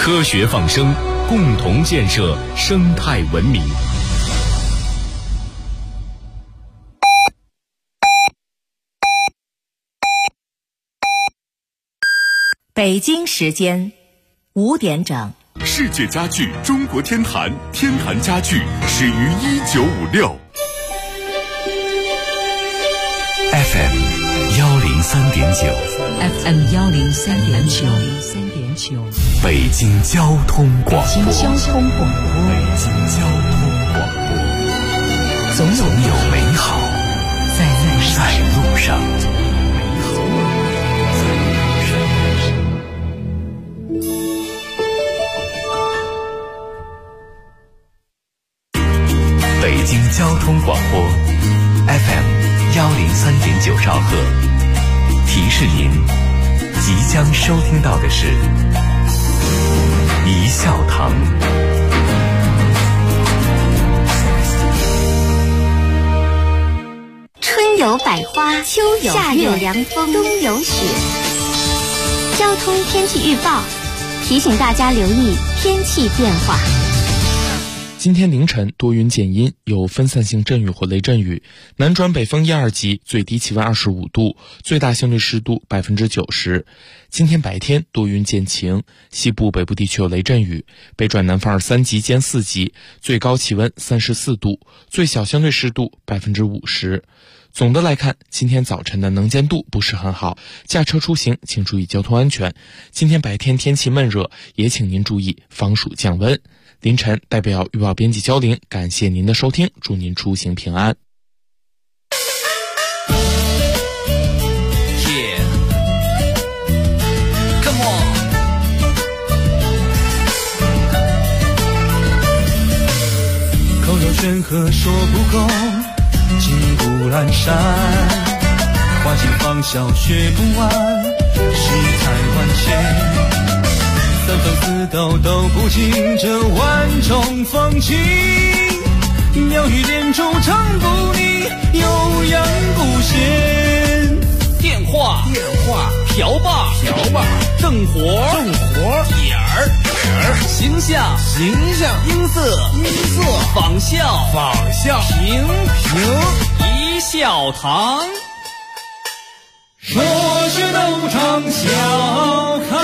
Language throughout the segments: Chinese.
科学放声，共同建设生态文明。 北京时间5点整。 世界家具中国天坛，天坛家具始于1956。 FM 103.9 FM 103.9 北京交通广播。总有美好在路上。北京交通广播 FM 103.9兆赫，提示您即将收听到的是一笑堂。 春有百花，秋有夏有凉风，冬有雪。交通天气预报提醒大家留意天气变化。 今天凌晨多云减阴，有分散性阵雨或雷阵雨，南转北风1、2级，最低气温25度，最大相对湿度90%。今天白天多云见晴，西部北部地区有雷阵雨，北转南风2、3级兼4级，最高气温34度，最小相对湿度50%。总的来看，今天早晨的能见度不是很好，驾车出行请注意交通安全。今天白天天气闷热，也请您注意防暑降温。凌晨代表预报编辑焦玲，感谢您的收听，祝您出行平安。 口若悬河说不够，金不阑珊，花尽芳笑学不完，世态万千，三分四斗都不尽这万种风情，妙语连珠唱不腻，悠扬不闲。电话瓢把正活点儿形象音色仿效评一笑堂，说学逗唱笑开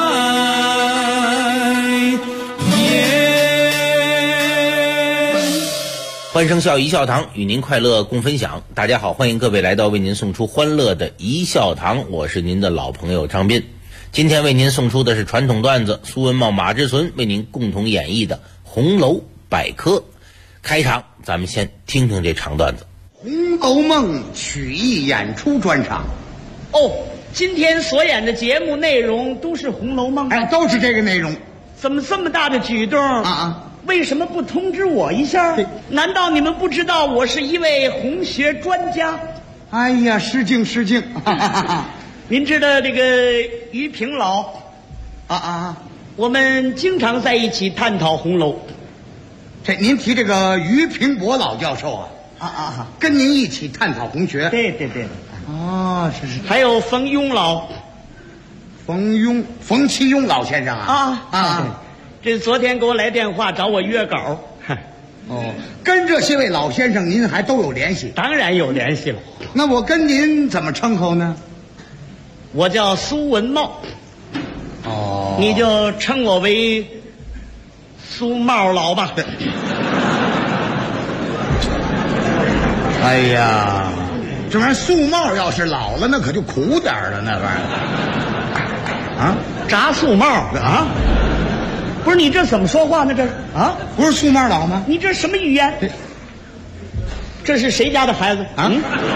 欢声笑一笑堂，与您快乐共分享。大家好，欢迎各位来到为您送出欢乐的一笑堂，我是您的老朋友张斌。今天为您送出的是传统段子，苏文茂、马志存为您共同演绎的《红楼百科》。开场咱们先听听这长段子。 红楼梦曲艺演出专场。 哦，今天所演的节目内容都是红楼梦？ 哎，都是这个内容。 怎么这么大的举动为什么不通知我一下？难道你们不知道我是一位红学专家？ 哎呀，失敬您知道这个于平老我们经常在一起探讨红楼。 这您提这个于平伯老教授跟您一起探讨红学。 对是还有冯庸老， 冯其庸老先生这昨天给我来电话找我约稿。 跟这些位老先生您还都有联系？ 当然有联系了。 那我跟您怎么称呼呢？ 我叫苏文茂。你就称我为苏茂老吧。 哎呀，这玩意儿苏茂要是老了，那可就苦点了，那玩意儿炸苏茂不是你这怎么说话呢？这不是苏茂老吗？ 你这什么语言？这是谁家的孩子哎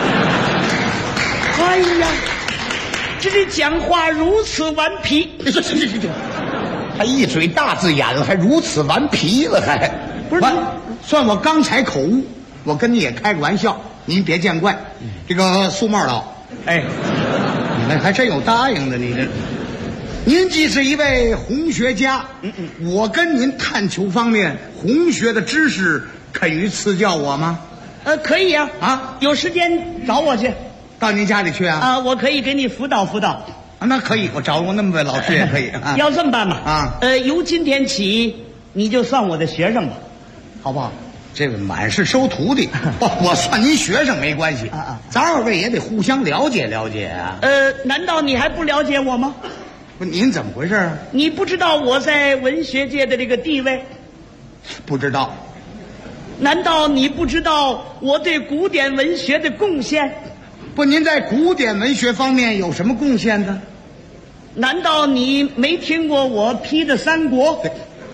呀，这讲话如此顽皮。 这还一嘴大字眼了，还如此顽皮了，还不是？ 算我刚才口误，我跟你也开个玩笑，您别见怪。这个苏茂老，你们还真有答应的，你这。您既是一位红学家，我跟您探求方面红学的知识，肯于赐教我吗？ 可以有时间找我去。 到您家里去我可以给你辅导辅导。 那可以，我找我那么位老师也可以。 要这么办吧？由今天起你就算我的学生吧，好不好？ 这个满是收徒弟，我算您学生没关系咱二位也得互相了解了解啊。 难道你还不了解我吗？ 不，您怎么回事啊？ 你不知道我在文学界的这个地位？ 不知道。 难道你不知道我对古典文学的贡献？ 不，您在古典文学方面有什么贡献呢？ 难道你没听过我批的三国？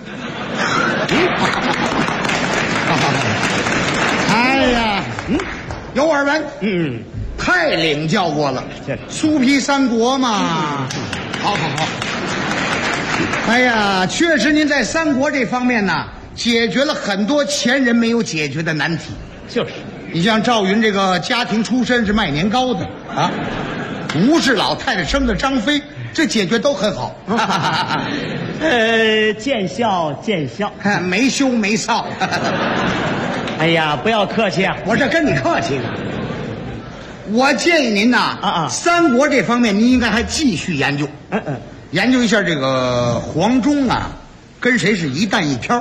哎呀，有耳闻，太领教过了。苏批三国嘛，好。哎呀，确实您在三国这方面呢，解决了很多前人没有解决的难题。 就是， 你像赵云这个家庭出身是卖年糕的啊，吴氏老太太生的张飞，这解决都很好。 见笑见笑， 没羞没臊。 哎呀，不要客气啊， 我这跟你客气呢。我建议您呐，三国这方面您应该还继续研究。研究一下这个黄忠啊，跟谁是一弹一飘。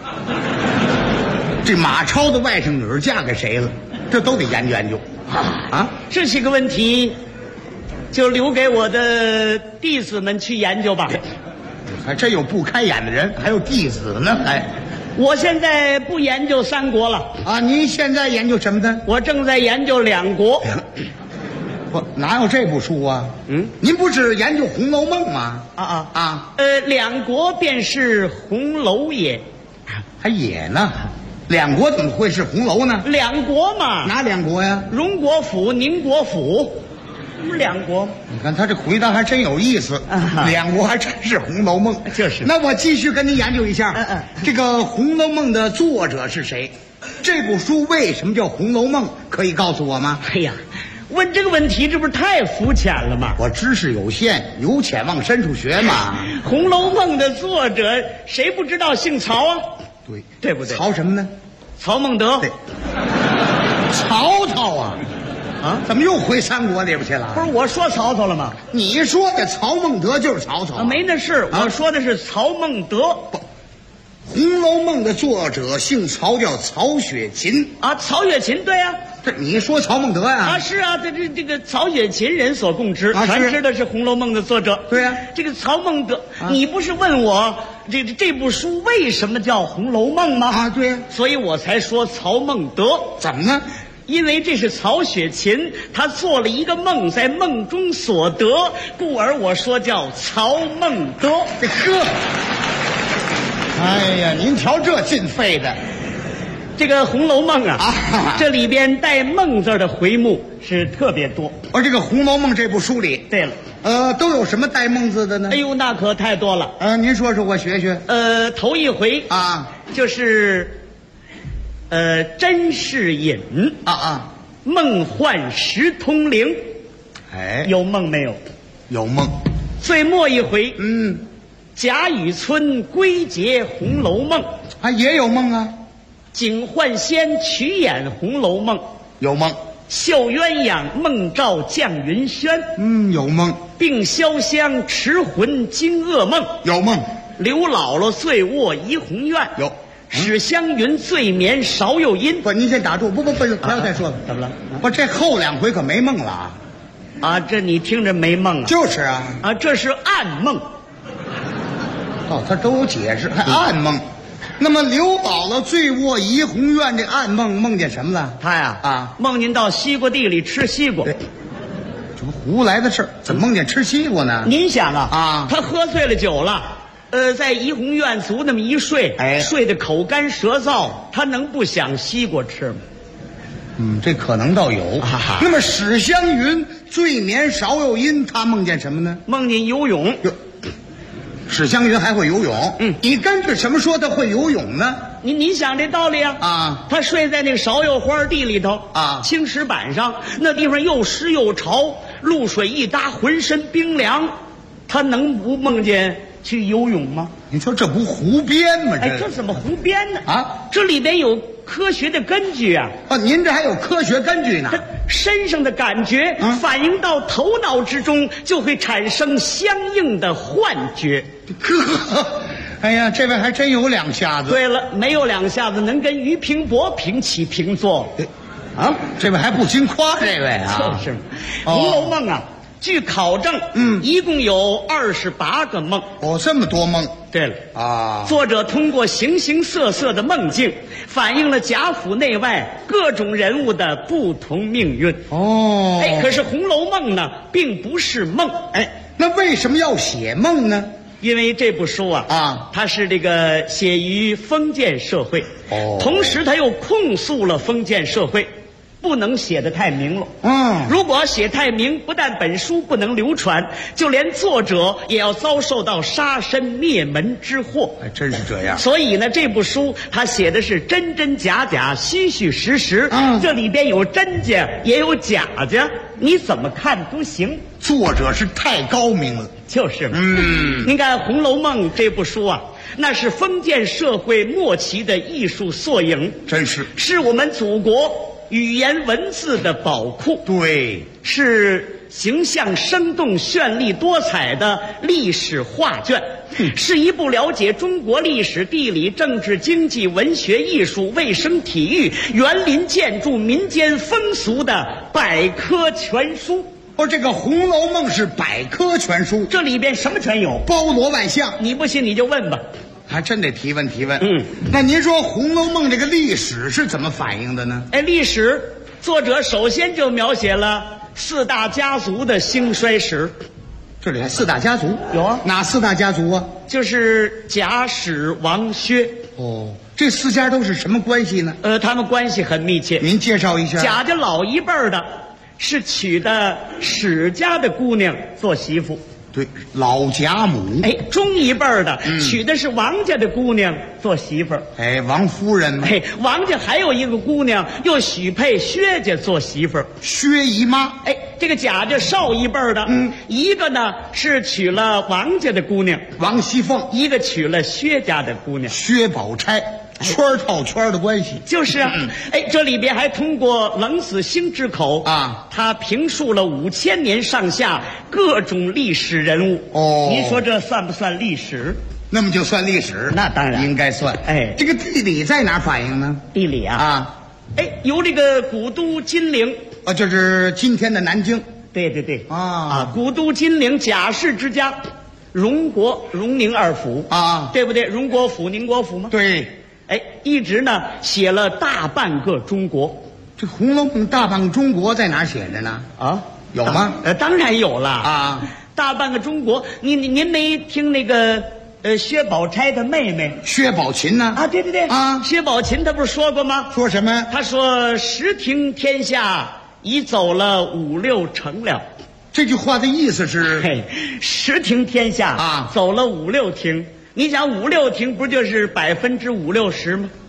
这马超的外甥女嫁给谁了，这都得研究研究。 这些个问题就留给我的弟子们去研究吧。 还真有不开眼的人，还有弟子呢。 我现在不研究三国了啊！您现在研究什么呢？ 我正在研究两国。 不，哪有这部书啊？您不是研究《红楼梦》吗？ 两国便是红楼也。 还也呢？两国怎么会是红楼呢？ 两国嘛。 哪两国呀？ 荣国府、宁国府。不是两国吗？ 你看他这回答还真有意思。两国还真是《红楼梦》。 就是。 那我继续跟您研究一下。这个《红楼梦》的作者是谁？这部书为什么叫《红楼梦》？可以告诉我吗？ 哎呀，问这个问题，这不是太肤浅了吗？ 我知识有限，由浅往深处学嘛。 《红楼梦》的作者谁不知道姓曹啊？ 对， 对不对？ 曹什么呢？ 曹孟德。 对。曹操啊！怎么又回三国里边去了？ 不是我说曹操了吗？ 你说的曹孟德就是曹操。 没那事，我说的是曹孟德。《 红楼梦》的作者姓曹，叫曹雪芹啊。曹雪芹，对呀。 这你说曹孟德呀？ 是啊，这个曹雪芹人所共知，全知道是《红楼梦》的作者。 对呀。 这个曹孟德，你不是问我这部书为什么叫《红楼梦》吗？ 对呀。 所以我才说曹孟德。 怎么呢？ 因为这是曹雪芹，他做了一个梦，在梦中所得，故而我说叫曹孟德。 哎呀，您瞧这劲费的。 这个《红楼梦》这里边带梦字的回目是特别多。 这个《红楼梦》这部书里， 对了， 都有什么带梦字的呢？ 哎呦，那可太多了。 您说说我学学。 头一回就是甄士隐梦幻识通灵。有梦没有？ 有梦。 最末一回贾雨村归结《红楼梦》 也有梦啊。 警幻仙曲演《红楼梦》 有梦。 绣鸳鸯梦照绛云轩有梦。 并潇湘持魂惊噩梦有梦。 刘姥姥醉卧怡红院有。 史湘云醉眠芍药阴。 不，您先打住，不要再说了。 怎么了？ 不，这后两回可没梦了这你听着没梦啊？ 就是这是暗梦。 他都有解释，还暗梦。那么刘姥姥醉卧怡红院，这暗梦见什么了？ 他呀梦见到西瓜地里吃西瓜。 这不胡来的事儿，怎么梦见吃西瓜呢？ 您想他喝醉了酒了。在怡红院族那么一睡，睡得口干舌燥，他能不想西瓜吃吗？ 这可能倒有。那么史湘云醉眠芍药阴，他梦见什么呢？ 梦见游泳。 史湘云还会游泳？你根据什么说他会游泳呢？ 你想这道理他睡在那个芍药花地里头青石板上，那地方又湿又潮，露水一搭，浑身冰凉，他能不梦见去游泳吗？ 你说这不胡编吗？ 哎，这怎么胡编呢？ 啊， 这里边有科学的根据啊！ 您这还有科学根据呢？ 身上的感觉反映到头脑之中，就会产生相应的幻觉。 哎呀，这位还真有两下子。 对了，没有两下子能跟俞平伯平起平坐。 啊，这位还不禁夸这位啊！ 就是，《红楼梦》啊，据考证，一共有28个梦。 哦，这么多梦。 对了啊， 作者通过形形色色的梦境，反映了贾府内外各种人物的不同命运。 哦， 哎，可是《红楼梦》呢，并不是梦。 哎，那为什么要写梦呢？ 因为这部书啊，它是这个写于封建社会，同时它又控诉了封建社会。不能写得太明了。如果写太明，不但本书不能流传，就连作者也要遭受到杀身灭门之祸。 还真是这样。 所以呢，这部书他写的是真真假假、虚虚实实。这里边有真假，也有假假，你怎么看都行。 作者是太高明了， 就是嘛。您看《红楼梦》这部书啊，那是封建社会末期的艺术缩影， 真是， 是我们祖国语言文字的宝库。 对， 是形象生动、绚丽多彩的历史画卷，是一部了解中国历史、地理、政治、经济、文学、艺术、卫生、体育、园林建筑、民间风俗的百科全书。 这个《红楼梦》是百科全书， 这里边什么全有， 包罗万象。 你不信你就问吧。 还真得提问提问。那您说《红楼梦》这个历史是怎么反映的呢？ 历史作者首先就描写了4大家族的兴衰史。 这里还4大家族？ 有啊。 哪4大家族啊？ 就是贾史王薛。 这4家都是什么关系呢？ 他们关系很密切。 您介绍一下。 贾家老一辈的是娶的史家的姑娘做媳妇。 对，老贾母。 中一辈的娶的是王家的姑娘做媳妇儿。 王夫人嘛。 王家还有一个姑娘又许配薛家做媳妇儿， 薛姨妈。 这个贾家少一辈的，一个呢是娶了王家的姑娘王熙凤， 一个娶了薛家的姑娘薛宝钗。圈套圈的关系。 就是啊。这里边还通过冷子兴之口他评述了5000年上下各种历史人物。您说这算不算历史？ 那么就算历史。 那当然应该算。这个地理在哪反映呢？ 地理由这个古都金陵就是今天的南京。 对古都金陵贾氏之家，荣国荣宁2府对不对？荣国府宁国府吗？ 对。 一直呢写了大半个中国。 这《红楼梦》大半个中国在哪儿写着呢？有吗？ 当然有了大半个中国，您没听那个薛宝钗的妹妹薛宝琴呢？ 对薛宝琴她不是说过吗？ 说什么？ 她说10庭天下已走了5、6成了。 这句话的意思是 10庭天下走了5、6庭。你想5、6庭不就是5%、60%吗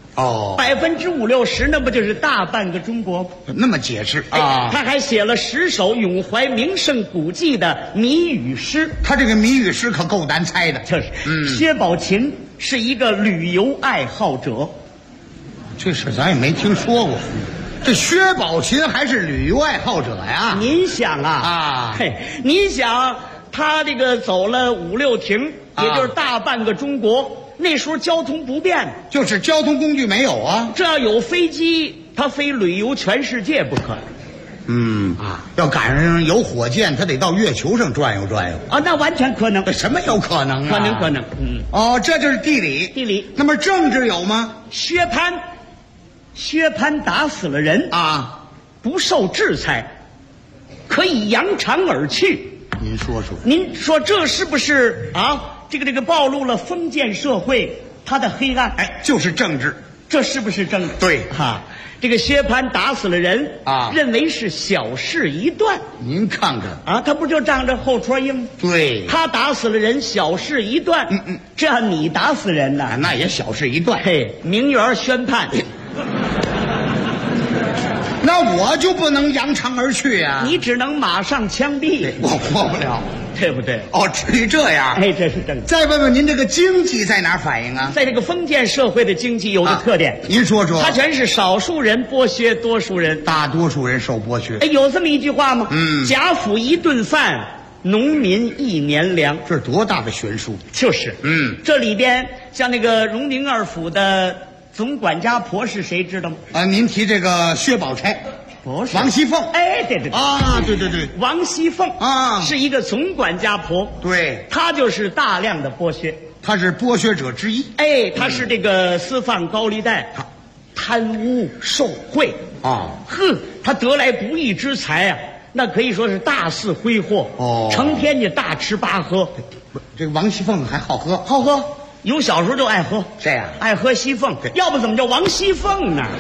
？5%、60%那不就是大半个中国吗？ 那么解释他还写了10首咏怀名胜古迹的谜语诗。 他这个谜语诗可够难猜的。 就是薛宝琴是一个旅游爱好者。 这事咱也没听说过。这薛宝琴还是旅游爱好者呀？ 您想您想他这个走了5、6庭，也就是大半个中国。那时候交通不便， 就是交通工具没有啊。 这要有飞机，他非旅游全世界不可能。 要赶上有火箭，他得到月球上转悠转悠那完全可能。 什么有可能啊？ 可能。 这就是地理。那么政治有吗？ 薛蟠打死了人不受制裁，可以扬长而去。您说这是不是这个暴露了封建社会它的黑暗？ 就是政治。 这是不是政治？ 对这个薛蟠打死了人认为是小事一段。 您看看他不就仗着后戳硬吗？ 对， 他打死了人小事一段。这样你打死人呢？ 那也小事一段。 名媛宣判那我就不能扬长而去啊！ 你只能马上枪毙。 我活不了。 对不对？ 哦，至于这样？ 哎，这是正的。 再问问您，这个经济在哪儿反映啊？ 在这个封建社会的经济有个特点， 您说说。 它全是少数人剥削多数人， 大多数人受剥削。 哎，有这么一句话吗？贾府一顿饭，农民一年粮。 这是多大的悬殊？ 就是，这里边像那个荣宁二府的总管家婆是谁知道吗？ 您提这个薛宝钗。 不是王熙凤， 哎，对啊，对， 王熙凤啊， 是一个总管家婆， 对， 她就是大量的剥削， 她是剥削者之一， 哎，她是这个私放高利贷，贪污受贿啊， 她得来不易之财啊，那可以说是大肆挥霍哦，成天就大吃八喝。 这个王熙凤还好喝， 好喝，有小时候就爱喝， 这样爱喝西凤，要不怎么叫王熙凤呢？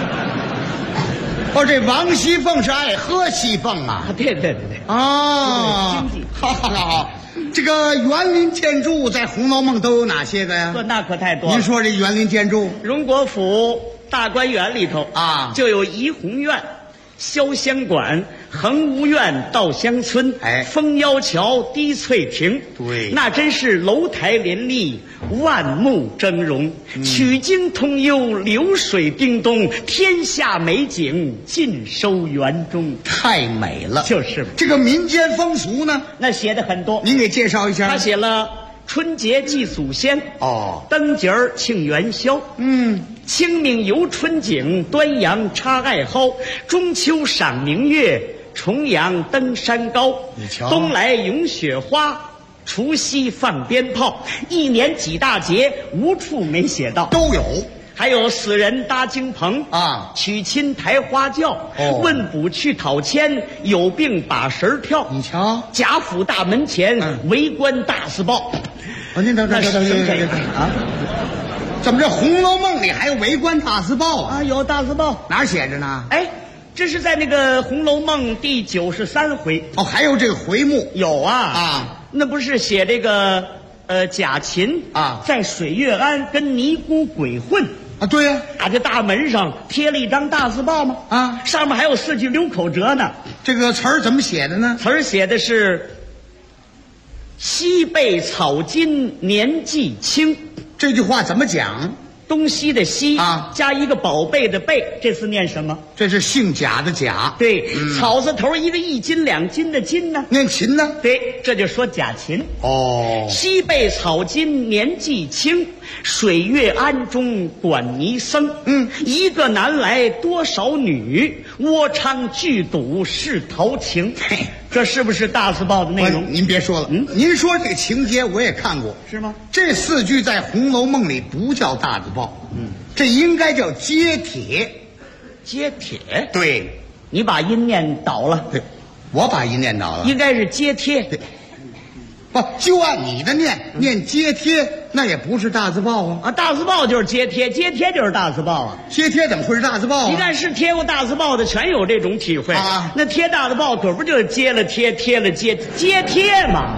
哦，这王熙凤是爱喝西凤啊！ 对啊，经济好。这个园林建筑在《红楼梦》都有哪些个呀？ 那可太多了。 您说这园林建筑， 荣国府大观园里头啊， 就有怡红院、潇湘馆、恒芜苑、稻香村，枫腰桥、滴翠亭， 对， 那真是楼台林立，万目峥嵘，曲径通幽，流水叮咚，天下美景尽收园中， 太美了。 就是这个民间风俗呢， 那写的很多， 您给介绍一下。 他写了春节祭祖先，灯节儿庆元宵，清明游春景，端阳插艾蒿，中秋赏明月，重阳登山高，冬来咏雪花，除夕放鞭炮，一年几大节，无处没写到， 都有。 还有死人搭京棚啊， 娶亲抬花轿，问卜去讨签，有病把神跳。 你瞧， 贾府大门前围观大字报。 您等啊！怎么这《红楼梦》里还有围观大字报啊？ 有大字报， 哪儿写着呢？ 哎，这是在那个《红楼梦》第93回。 哦，还有这个回目有啊，那不是写这个贾芹啊，在水月庵跟尼姑鬼混啊？对呀， 打这大门上贴了一张大字报吗？啊，上面还有4句流口诀呢。 这个词儿怎么写的呢？ 词儿写的是西被草金年纪轻， 这句话怎么讲？ 东西的西啊，加一个宝贝的贝，这字念什么？ 这是姓贾的贾。 对，草字头一个1斤2斤的斤呢， 念秦呢？ 对，这就说贾芹。 哦， 西被草金年纪轻，水月庵中管尼僧。一个男来多少女，窝娼聚赌是陶情。这是不是大字报的内容？ 您别说了，您说这个情节我也看过， 是吗？ 这4句在《红楼梦》里不叫大字报，这应该叫揭帖。 揭帖？ 对， 你把音念倒了。 对，我把音念倒了， 应该是揭帖。 对，不就按你的念揭帖，那也不是大字报啊！ 大字报就是揭帖，揭帖就是大字报啊！ 揭帖怎么会是大字报啊？ 你看是贴过大字报的，全有这种体会啊！那贴大字报可不就是揭了贴，贴了揭，揭帖嘛？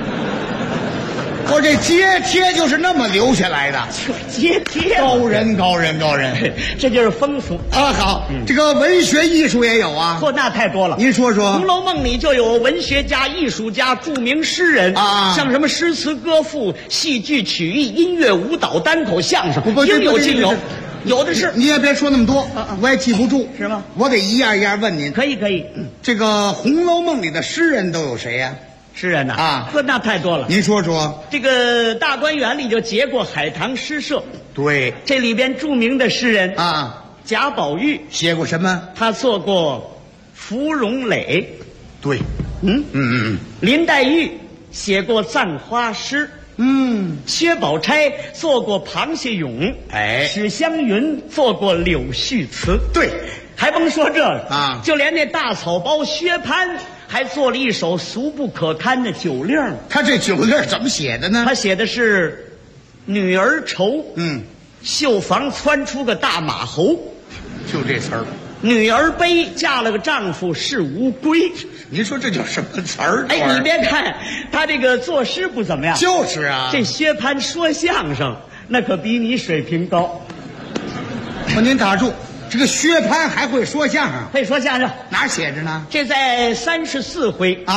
我这揭帖就是那么留下来的， 揭帖， 高人， 这就是风俗啊！好，这个文学艺术也有啊， 那太多了。 您说说，《 红楼梦》里就有文学家、艺术家、著名诗人啊，像什么诗词歌赋、戏剧曲艺、音乐舞蹈、单口相声，应有尽有。有的是， 你也别说那么多，我也记不住， 是吗？ 我得一样一样问您。 可以。 这个《红楼梦》里的诗人都有谁呀？ 诗人呐啊，那太多了。 您说说， 这个大观园里就结过海棠诗社。 对， 这里边著名的诗人啊， 贾宝玉写过什么？ 他做过芙蓉蕾。 对， 林黛玉写过葬花诗。薛宝钗做过螃蟹咏。史湘云做过柳絮词。 对， 还甭说这个啊， 就连那大草包薛蟠还做了一首俗不可堪的酒令。 他这酒令怎么写的呢？ 他写的是女儿愁，绣房窜出个大马猴， 就这词儿。 女儿悲，嫁了个丈夫是乌龟。 您说这叫什么词儿？ 哎，你别看他这个作诗不怎么样， 就是啊， 这薛蟠说相声那可比你水平高。 您打住，这个薛蟠还会说相声？ 会说相声， 哪儿写着呢？ 这在34回啊，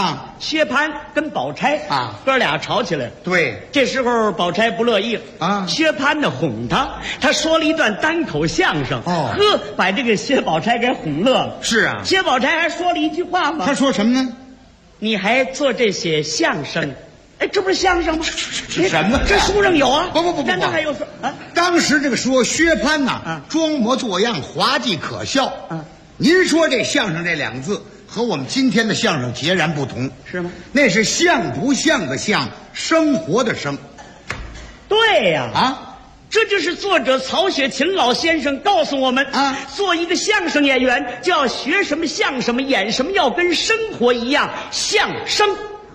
薛蟠跟宝钗啊，哥俩吵起来了。 对， 这时候宝钗不乐意了啊，薛蟠呢哄他说了一段单口相声，呵，把这个薛宝钗给哄乐了。 是啊， 薛宝钗还说了一句话吗？ 他说什么呢？ 你还做这些相声？哎，这不是相声吗？ 是什么？ 这书上有啊。 不， 难道还有说啊？ 当时这个说薛蟠呐，装模作样，滑稽可笑。您说这相声这两个字和我们今天的相声截然不同， 是吗？ 那是像不像的像，生活的生。 对呀，这就是作者曹雪芹老先生告诉我们做一个相声演员就要学什么像什么，演什么要跟生活一样，相声。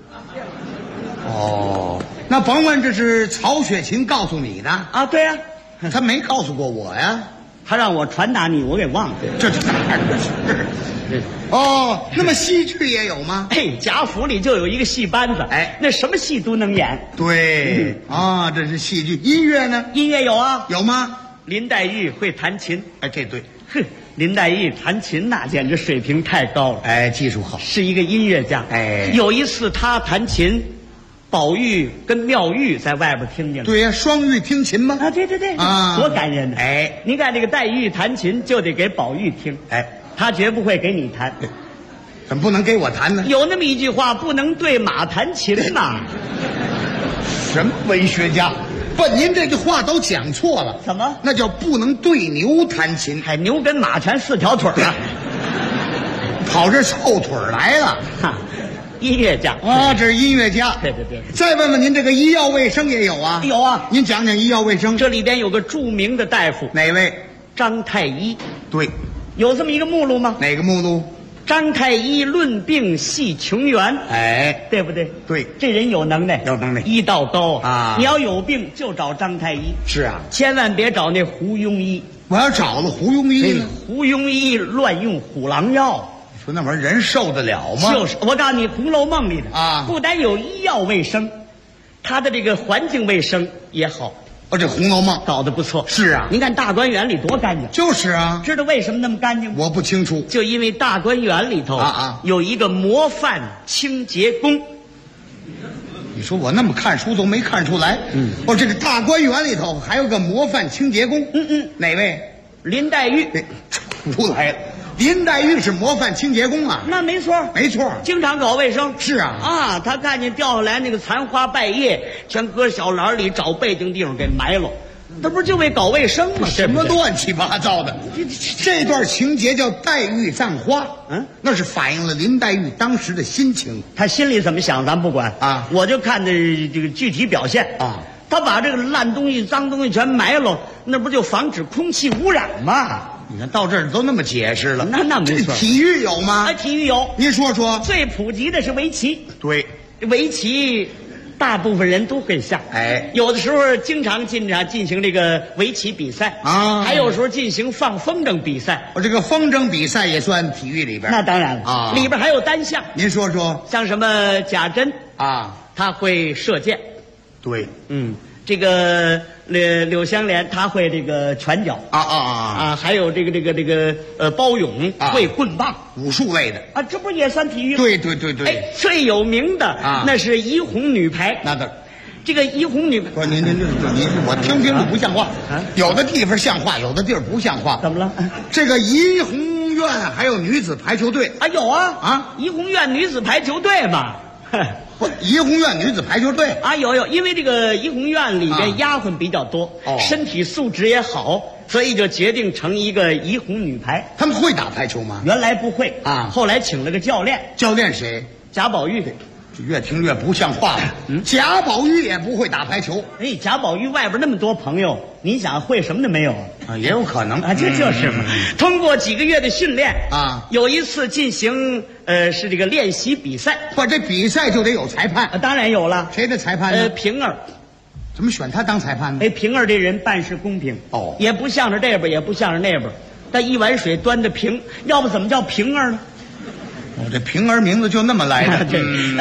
哦，那甭问这是曹雪芹告诉你的啊？对呀， 他没告诉过我呀， 他让我传达你，我给忘了。 这哪是？哦，那么戏剧也有吗？ 贾府里就有一个戏班子，那什么戏都能演。 对，这是戏剧。音乐呢？ 音乐有啊， 有吗？ 林黛玉会弹琴， 这对， 林黛玉弹琴那简直水平太高了， 技术好， 是一个音乐家。有一次她弹琴，宝玉跟妙玉在外边听见了。 对呀，双玉听琴吗？ 对，多感人呢！您看这个黛玉弹琴就得给宝玉听，他绝不会给你弹。 怎么不能给我弹呢？ 有那么一句话，不能对马弹琴呐。 什么文学家？不，您这句话都讲错了。 怎么？ 那叫不能对牛弹琴。 牛跟马全4条腿啊， 跑这凑腿来了。 音乐家这是音乐家。 对。 再问问您，这个医药卫生也有啊？ 有啊。 您讲讲医药卫生。 这里边有个著名的大夫， 哪位？ 张太医。 对。 有这么一个目录吗？ 哪个目录？ 张太医论病系穷源，对不对？ 对， 这人有能耐，医道高啊！ 你要有病就找张太医。 是啊， 千万别找那胡庸医。 我要找了胡庸医呢？ 胡庸医乱用虎狼药， 你说那玩意儿人受得了吗？ 就是，我告诉你，《红楼梦》里的不但有医药卫生，它的这个环境卫生也好。 这《红楼梦》 搞得不错。 是啊， 您看大观园里多干净。 就是啊， 知道为什么那么干净吗？ 我不清楚。 就因为大观园里头有一个模范清洁工。 你说我那么看书都没看出来。这个大观园里头还有个模范清洁工。哪位？ 林黛玉。 出来了。林黛玉是模范清洁工啊？ 那没错，经常搞卫生。 是啊， 他看见掉下来那个残花败叶，全搁小篮里找背景地方给埋了，这不是就为搞卫生吗？ 什么乱七八糟的！这段情节叫黛玉葬花，那是反映了林黛玉当时的心情。 她心里怎么想咱不管我就看的这个具体表现她把这个烂东西、脏东西全埋了，那不就防止空气污染吗？ 你看到这儿都那么解释了， 那没错。 体育有吗？ 体育有， 您说说。 最普及的是围棋。 对， 围棋大部分人都会下。有的时候经常进行这个围棋比赛还有时候进行放风筝比赛。 这个风筝比赛也算体育里边？ 那当然了里边还有单项。 您说说。 像什么贾珍他会射箭。 对， 这个柳湘莲他会这个拳脚还有这个包勇会棍棒， 武术类的这不也算体育吗？ 对。 最有名的那是怡红女排。 那的， 这个怡红女排， 不是您我听着不像话有的地方像话，有的地儿不像话。 怎么了？ 这个怡红院还有女子排球队有怡红院女子排球队嘛。 怡红院女子排球队有，因为这个怡红院里边丫鬟比较多身体素质也好，所以就决定成一个怡红女排。 他们会打排球吗？ 原来不会后来请了个教练。 教练谁？ 贾宝玉。 越听越不像话了。贾宝玉也不会打排球。 贾宝玉外边那么多朋友，你想会什么都没有也有可能这就是嘛。通过几个月的训练有一次进行是这个练习比赛。 这比赛就得有裁判。 当然有了。 谁的裁判呢？ 平儿。 怎么选他当裁判呢？ 平儿这人办事公平也不向着这边也不向着那边，他一碗水端得平，要不怎么叫平儿呢？ 这平儿名字就那么来的。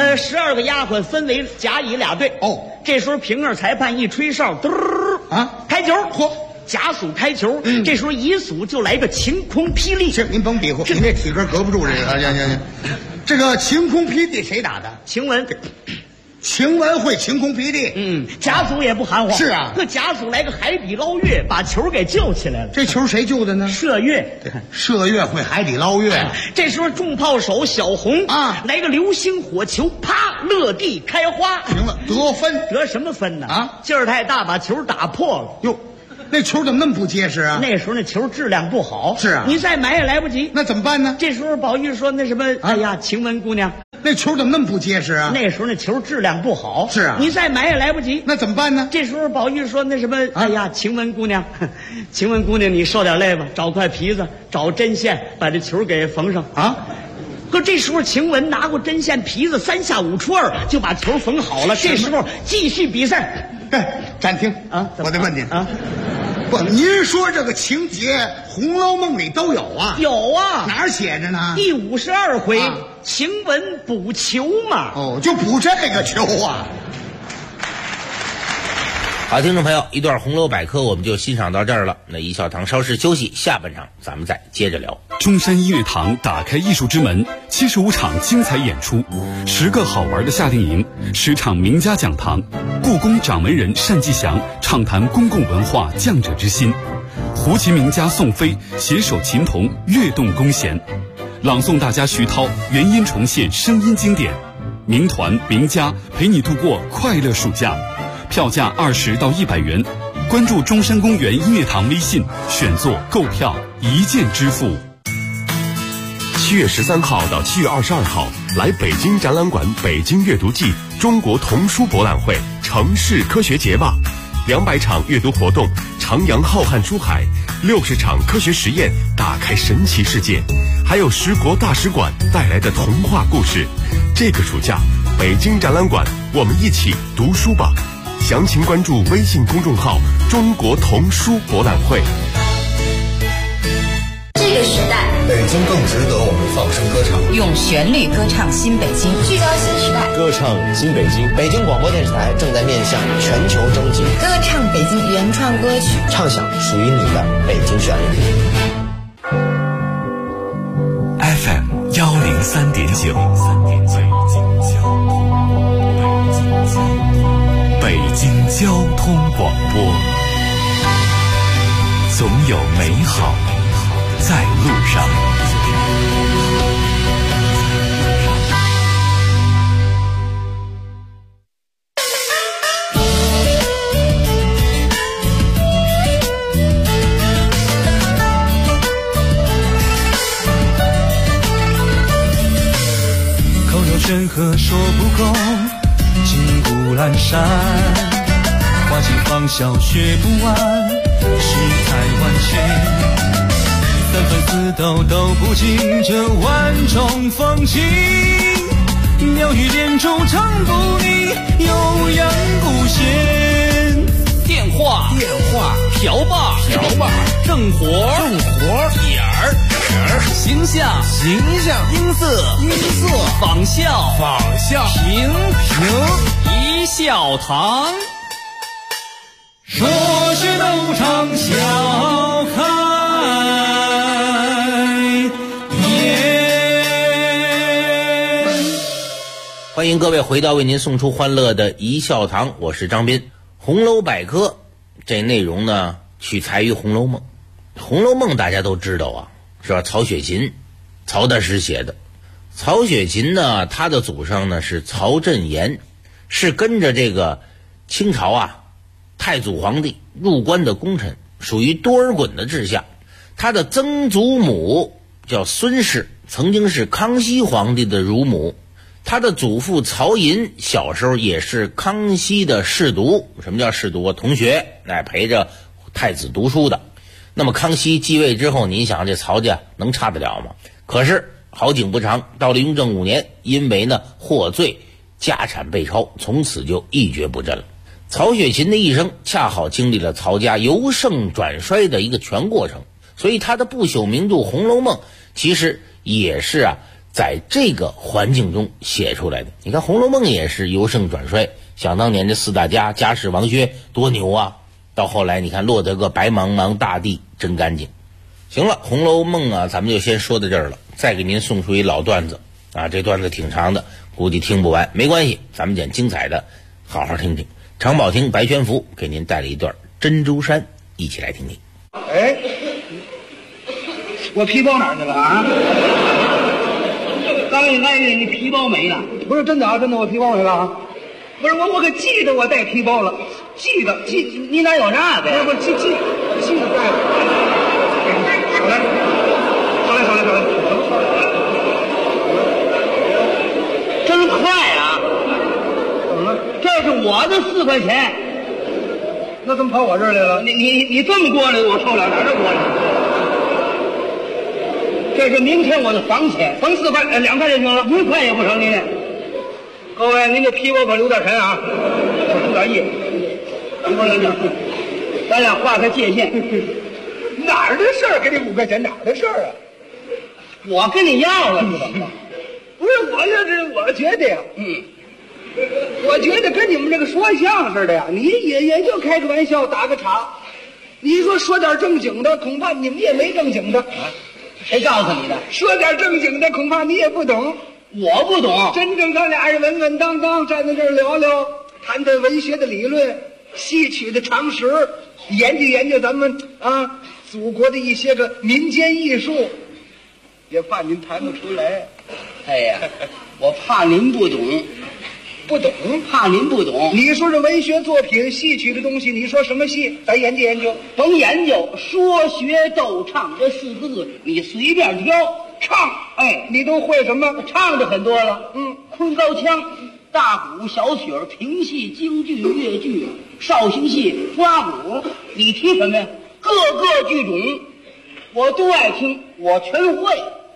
12个丫鬟分为甲乙俩队。这时候平儿裁判一吹哨，开球。甲组开球，这时候乙组就来个晴空霹雳。 您甭比划，您这体格隔不住这个。行。 这个晴空霹雳谁打的？ 晴雯。 晴雯会晴空霹雳， 甲组也不含糊。 是啊， 这甲组来个海底捞月，把球给救起来了。 这球谁救的呢？ 麝月， 麝月会海底捞月。 这时候重炮手小红啊，来个流星火球，啪，落地开花。 行了，得分。 得什么分呢？ 啊， 劲儿太大，把球打破了。 哟，那球怎么那么不结实啊？ 那时候那球质量不好。 是啊， 你再买也来不及。 那怎么办呢？ 这时候宝玉说：“那什么，哎呀，晴雯姑娘。” 那球怎么那么不结实啊？ 那时候那球质量不好。 是啊， 你再买也来不及。 那怎么办呢？ 这时候宝玉说：“那什么，哎呀，晴雯姑娘，晴雯姑娘，你受点累吧，找块皮子，找针线，把这球给缝上啊。”可这时候晴雯拿过针线皮子，3下5除2就把球缝好了。这时候继续比赛。 暂停啊！我得问您啊。不，您说这个情节《红楼梦》里都有啊？ 有啊， 哪儿写着呢？ 第52回，晴雯补球嘛。 哦，就补这个球啊。 好，听众朋友，一段红楼百科我们就欣赏到这儿了。那一笑堂稍事休息，下半场咱们再接着聊。 中山音乐堂打开艺术之门，75场精彩演出，10个好玩的夏令营，10场名家讲堂，故宫掌门人单霁翔畅谈公共文化匠者之心，胡琴名家宋飞携手琴童跃动弓弦，朗诵大家徐涛原音重现声音经典，名团名家陪你度过快乐暑假。票价20到100元，关注中山公园音乐堂微信，选座购票一键支付。 7月13号到7月22号，来北京展览馆北京阅读季中国童书博览会城市科学节吧，200场阅读活动，徜徉浩瀚书海，60场科学实验，打开神奇世界，还有10国大使馆带来的童话故事。这个暑假，北京展览馆，我们一起读书吧。详情关注微信公众号中国童书博览会。 这个时代， 北京更值得我们放声歌唱， 用旋律歌唱新北京， 聚焦新时代， 歌唱新北京。 北京广播电视台正在面向全球征集， 歌唱北京原创歌曲， 唱响属于你的北京旋律。 FM 103.9，北京交通广播，总有美好在路上。 口有山河说不够，金谷阑珊，花尽芳笑学不完，世态万千，三分四斗都不尽这万种风情，妙语连珠唱不腻，悠扬不闲。 电话瓢把正活点儿形象音色仿效评一笑堂， 说是斗场笑开颜。 欢迎各位回到为您送出欢乐的一笑堂，我是张斌。红楼百科这内容呢，取材于《红楼梦》。《红楼梦》大家都知道啊，是吧？曹雪芹，曹大师写的。曹雪芹呢，他的祖上呢是曹振言，是跟着这个清朝啊太祖皇帝入关的功臣，属于多尔衮的治下。他的曾祖母叫孙氏，曾经是康熙皇帝的乳母。他的祖父曹寅小时候也是康熙的侍读。什么叫侍读啊？同学，陪着太子读书的。那么康熙继位之后，你想这曹家能差得了吗？可是好景不长，到了雍正5年，因为呢获罪，家产被抄，从此就一蹶不振了。曹雪芹的一生恰好经历了曹家由盛转衰的一个全过程，所以他的不朽名著《红楼梦》其实也是在这个环境中写出来的。你看《红楼梦》也是由盛转衰，想当年这4大家家世王薛多牛啊，到后来你看落得个白茫茫大地真干净。行了，《红楼梦》咱们就先说到这儿了。再给您送出一老段子， 啊，这段子挺长的，估计听不完，没关系，咱们捡精彩的，好好听听。常宝听白宣福给您带了一段珍珠山，一起来听听。 哎，我皮包哪儿去了啊？ 刚一来你皮包没了？ 不是真的啊，真的我皮包没了啊！不是我可记得我带皮包了，记得你哪有那个呀？ 我记得带了。少来， 真快啊！ 怎么了？ 这是我的4块钱， 那怎么跑我这儿来了？ 你这么过来，我受了哪儿的过来？这是明天我的房钱，房4块，2块就行了，1块也不成，您。 各位，您这皮包可留点神啊，留点意。 咱俩划开界限。 哪儿的事儿？给你5块钱，哪儿的事儿啊？ 我跟你要了，是怎么着？ 不是，我觉得呀，我觉得跟你们这个说相声的呀，你也就开个玩笑，打个岔。你说点正经的，恐怕你们也没正经的。 谁告诉你的？ 说点正经的，恐怕你也不懂。 我不懂。 真正咱俩人稳稳当当站在这儿聊聊，谈谈文学的理论、戏曲的常识，研究咱们啊祖国的一些个民间艺术，也怕您谈不出来。 哎呀，我怕您不懂，怕您不懂。 你说这文学作品、戏曲的东西，你说什么戏，咱研究研究。 甭研究，说学逗唱这4个字，你随便挑。 唱，哎，你都会什么？ 唱的很多了，昆高腔、大鼓、小曲儿、评戏、京剧、越剧、绍兴戏、花鼓，你提什么呀？各个剧种，我都爱听，我全会。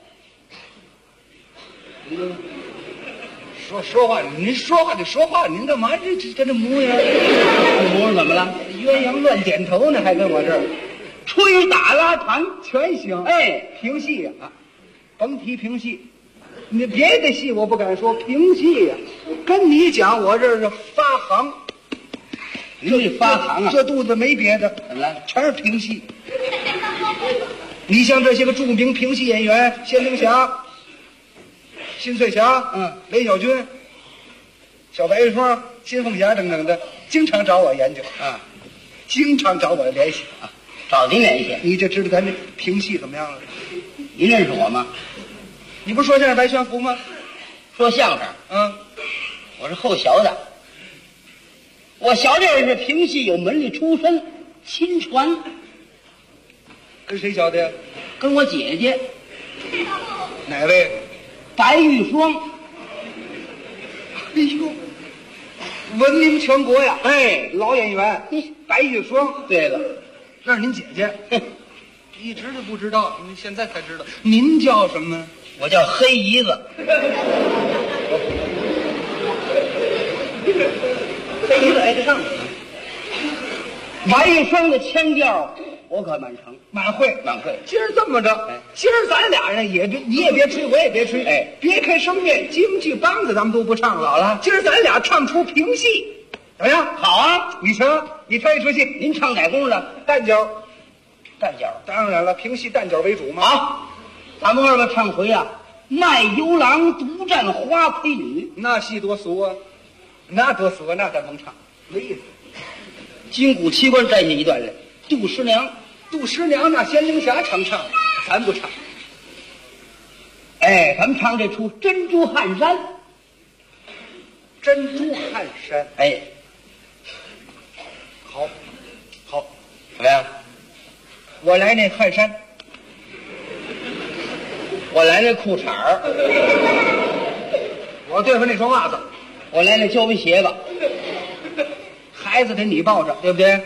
说话，您说话就说话，您干嘛这模样？ 这模样怎么了？ 鸳鸯乱点头呢，还跟我这儿吹打拉弹全行。 哎， 评戏呀，甭提评戏，你别的戏我不敢说，评戏呀，跟你讲，我这是发行。 你发行啊？ 这肚子没别的， 怎么了？ 全是评戏。你像这些个著名评戏演员，谢灵霞、辛翠霞、雷小军、小白玉霜、金凤霞等等的，经常找我研究啊，经常找我联系啊， 找您联系， 你就知道咱这评戏怎么样了。 您认识我吗？ 你不说相声白宣福吗？ 说相声，我是后学的。我小弟儿是评戏有门里出身，亲传。 跟谁学的呀？ 跟我姐姐。 哪位？ 白玉霜。 哎呦，闻名全国呀！哎，老演员，白玉霜。 对了， 那是您姐姐。一直都不知道，您现在才知道。您叫什么？ 我叫黑姨子。黑姨子挨得上。白玉霜的腔调我可满成， 满会。今儿这么着，今儿咱俩人你也别吹，我也别吹，哎，别开生面，京剧梆子咱们都不唱了。好了，今儿咱俩唱出评戏，怎么样？ 好啊， 你瞧，你挑一出戏， 您唱哪功夫的？ 旦角。当然了，评戏旦角为主嘛。 好，咱们二个唱回啊，卖油郎独占花魁女， 那戏多俗啊，那多俗啊，那咱甭唱，没意思。 金鼓七关摘下一段来，杜十娘那仙灵侠常唱，咱不唱。哎，咱们唱这出珍珠汗衫。 珍珠汗衫， 哎， 好， 怎么样？ 我来那汗衫， 我来那裤衩儿， 我对付那双袜子， 我来那胶皮鞋子， 孩子得你抱着，对不对？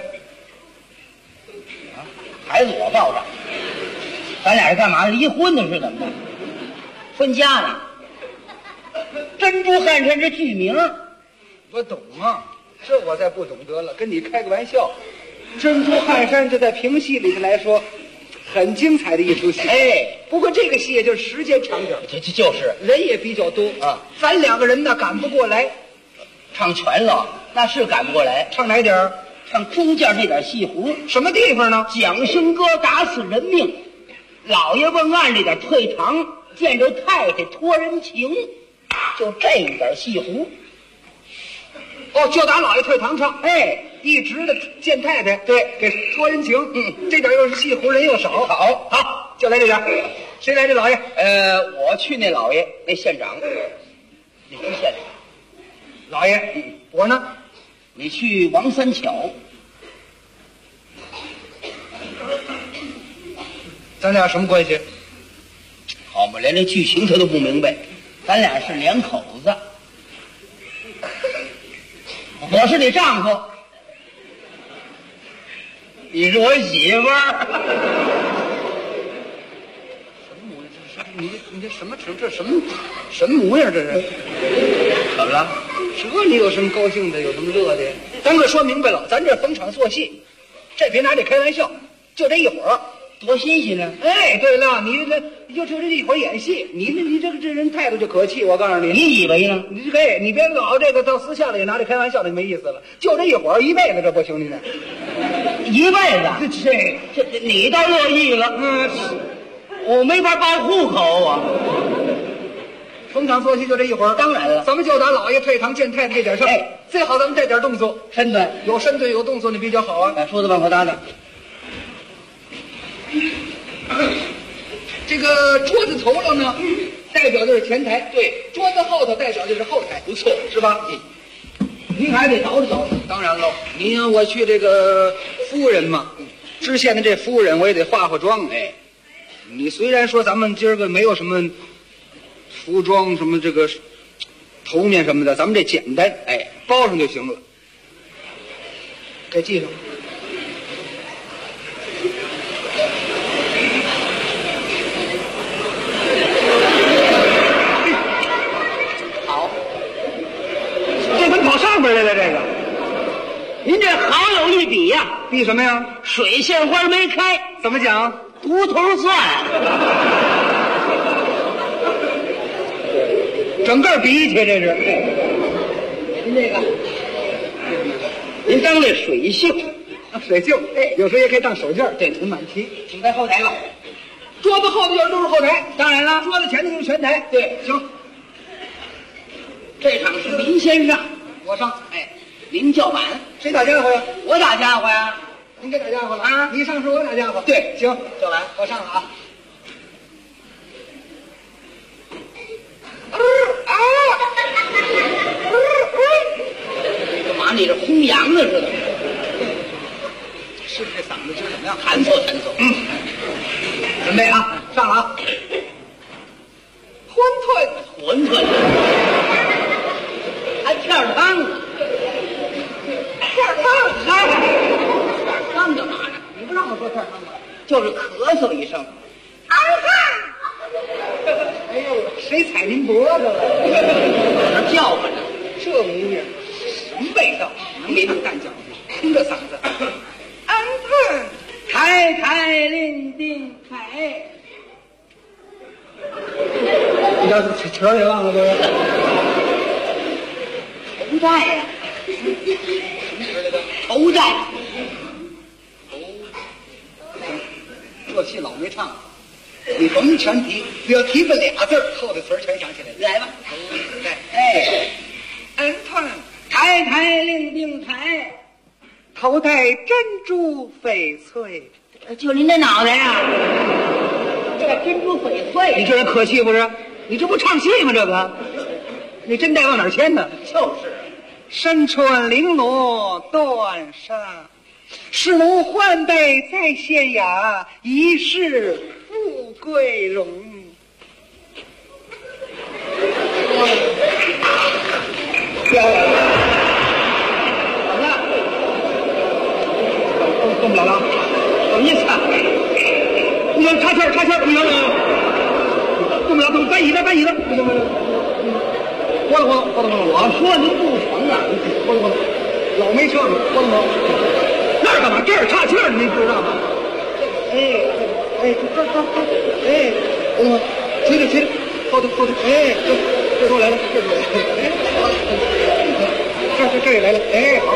孩子我抱着，咱俩是干嘛？离婚的是怎么着？分家呢？珍珠汗衫是剧名， 我懂啊，这我再不懂得了，跟你开个玩笑。珍珠汗衫这在评戏里头来说，很精彩的一出戏。 哎， 不过这个戏也就是时间长点， 就是人也比较多啊。咱两个人呢赶不过来， 唱全了那是赶不过来。 唱哪点儿？ 唱中间这点戏胡。 什么地方呢？ 蒋兴哥打死人命，老爷问案这点退堂， 见着太太托人情，就这一点戏胡。 哦，就打老爷退堂上， 哎， 一直的见太太， 对， 给托人情，这点又是戏胡，人又少，好，就来这点。谁来这老爷？ 我去那老爷，那县长，那县长。 老爷，我呢？ 你去王三桥。 咱俩什么关系？ 好嘛，连这剧情他都不明白，咱俩是两口子。我是你丈夫，你是我媳妇儿。 什么模样？这是你这什么成？这什么模样？这是怎么了？ 这你有什么高兴的？有什么乐的？咱可说明白了，咱这逢场作戏，这别拿这开玩笑，就这一会儿。 多新鲜呢！ 哎，对了，你就这一会儿演戏，你这人态度就可气，我告诉你。 你以为呢？ 你别老这个到私下里拿这开玩笑的，没意思了。就这一会儿，一辈子这不行，你呢？ 一辈子？这你倒乐意了。我没法报户口啊。 逢场作戏就这一会儿， 当然了， 咱们就打老爷退堂见太太这点事儿。哎，最好咱们带点动作， 身段有身段有动作，你比较好啊。 说的往后搭的。 这个桌子头上呢，代表的是前台；对，桌子后头代表的是后台， 不错， 是吧？您还得捯饬捯饬。当然喽，您我去这个夫人嘛，知县的这夫人，我也得化化妆。哎，你虽然说咱们今儿个没有什么服装，什么这个头面什么的，咱们这简单，哎，包上就行了。给系上。 跑上边来了，这个，您这好有一比呀！ 比什么呀？ 水仙花没开， 怎么讲？ 胡同算， 整个比起这是。 您这个，您当这水袖， 水袖，哎，有时候也可以当手绢，这很满齐。 请在后台吧， 桌子后头就是都是后台， 当然了， 桌子前头就是前台。 对， 行。 这场是您先上。 我上， 哎，您叫板， 谁打家伙呀？ 我打家伙呀。 您该打家伙了啊！你上是我打家伙。 对， 行， 叫板， 我上了啊。 干嘛？你这轰羊的似的？ 是不是这嗓子今儿怎么样？ 弹奏弹奏。 准备啊，上了啊。 馄饨。还片汤呢， 片汤， 片汤干嘛呢？ 你不让我说片汤吗？ 就是咳嗽一声， 哎呦，谁踩您脖子了？ 那叫唤呢？ 这模样，什么味道？能没能干饺子？听这嗓子， 抬抬令定抬。 你要是词儿也忘了都是。 头债呀， 什么词来着？ 头债。 这戏老没唱，你甭全提，只要提个俩字，后头词儿全想起来了。 来吧，哎， 抬抬令定抬，头戴珍珠翡翠。 就您这脑袋呀，这珍珠翡翠， 你这人可气不是？你这不唱戏吗？这个，你真带往哪儿牵呢？ 就是。 身穿绫罗缎纱，使奴换备在县衙，一世富贵荣。漂亮！怎么了？动不了了？什么意思啊？不行，插气儿，不行，动不了，搬椅子，不行。活动，我说您不成啊！活动，老没车了，活动。那儿干嘛？这儿岔气儿，你不知道吗？这，起来，后头，这头来了，这也来了，好，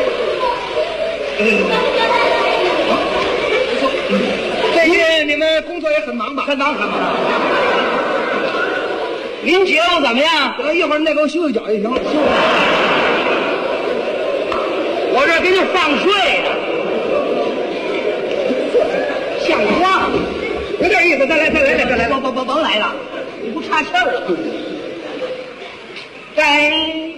不错。这些你们工作也很忙吧？很忙。 您觉得怎么样？一会儿再给我休息脚就行了。我这给你放睡呢，像话吗？有点意思，再来，甭来了，你不岔气儿了。该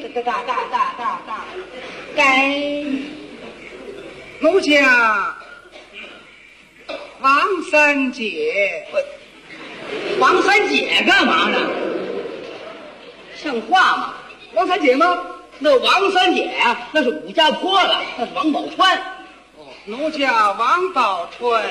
奴家王三姐，王三姐干嘛呢？像话吗？王三姐吗？那王三姐呀、那是武家坡了，那是王宝钏。哦，奴家王宝钏，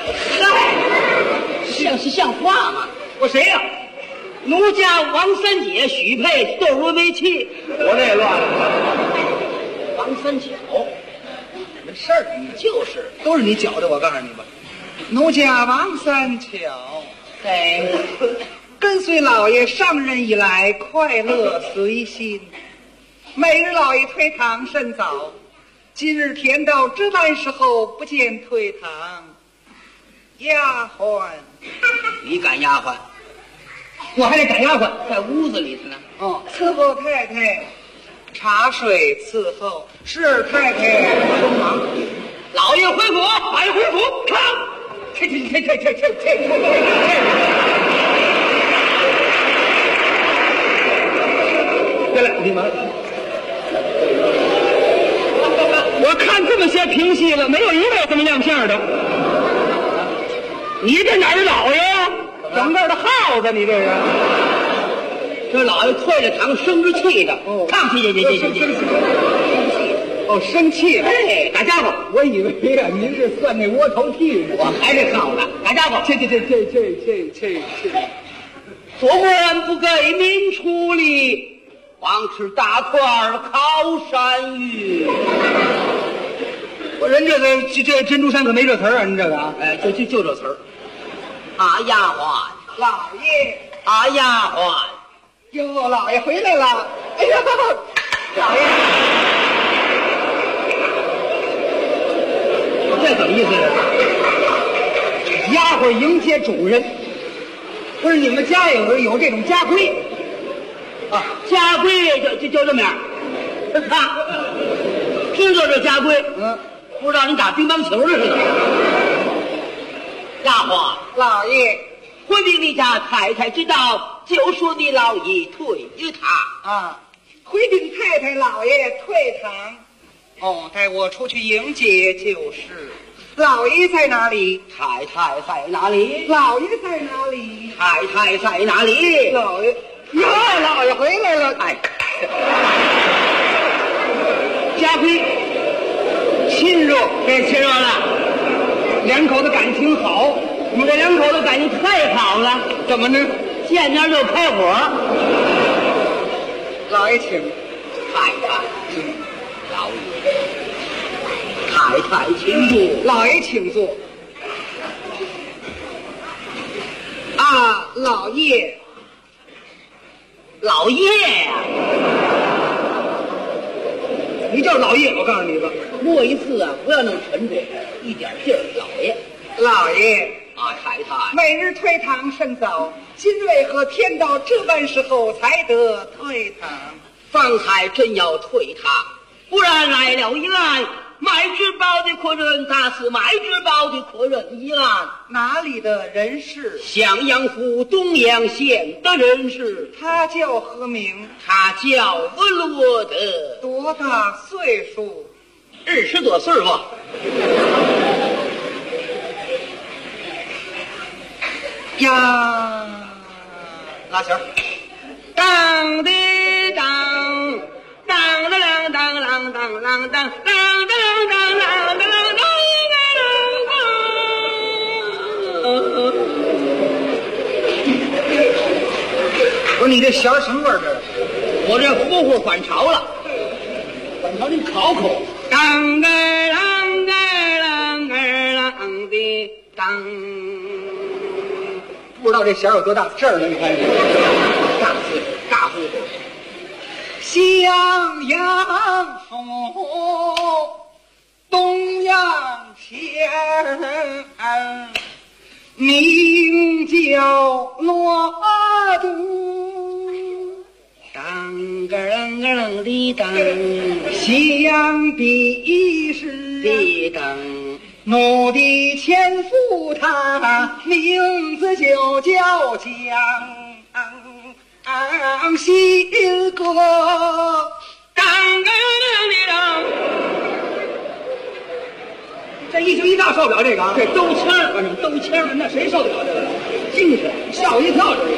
像话吗？我谁呀、奴家王三姐许配窦如为妻。我这乱了。王三巧，这事儿你就是都是你搅的，我告诉你吧。奴家王三巧，跟随老爷上任以来，快乐随心。每日老爷退堂甚早，今日天到值班时候不见退堂。丫鬟，你赶丫鬟？我还得赶丫鬟，在屋子里头呢。哦，伺候太太，茶水伺候。是太太匆忙。老爷回府，老爷回府，看，这。对了，你们，我看这么些评戏了，没有一个有这么亮相的。你这哪是老爷呀？整个的耗子，你这是。这老爷退着堂，生着气的。哦，看去，哦，生气了。哎，打家伙！我以为呀，您是算那窝头替呢。我还是耗子，打家伙！这。做官不给民出力，光吃大块靠山芋。我人这珍珠山可没这词儿啊，您这个啊，哎，就这词儿。啊，丫鬟，老爷，啊，丫鬟，哟，老爷回来了。哎呀，老爷，这怎么意思？丫鬟迎接主人。不是你们家有这种家规啊？家规就这么样，啊，知道这家规？不知道你打乒乓球的似的。丫鬟，老爷，回禀你家太太知道，就说你老爷退堂啊。回禀太太老爷退堂。哦，带我出去迎接就是。老爷在哪里？太太在哪里？老爷在哪里？太太在哪里？老爷，哟，老爷回来了。哎，家规，亲热，这亲热了，两口子感情好。你们这两口子感情太好了，怎么呢？见面就开火。老爷请。太太，老爷。太太请坐，老爷请坐。啊，老爷，老爷呀，你叫老爷，我告诉你吧，摸一次啊，不要弄沉着，一点劲儿。老爷，啊，太太，每日退堂甚早，今为何天到这般时候才得退堂？方才真要退堂，不然来了一案。买之宝的客人打死买之宝的客人一案，哪里的人士？襄阳府东阳县的人士。他叫何名？他叫文罗德。多大岁数？20多岁吧。呀，拉弦儿，当的当，当的啷当啷当啷当。不是你这弦什么味儿？这我这呼呼反潮了，反潮你考口。当个啷个啷个啷的当，不知道这弦有多大劲儿呢？你看，大岁数，大岁数。襄阳府东阳县，名叫罗都。 个楞的当，夕阳的是的当，奴的前夫他名字就叫江新哥，当这一惊一乍受不了这个，这兜腔儿，反正兜腔儿，那谁受得了这个？精神吓我一跳，这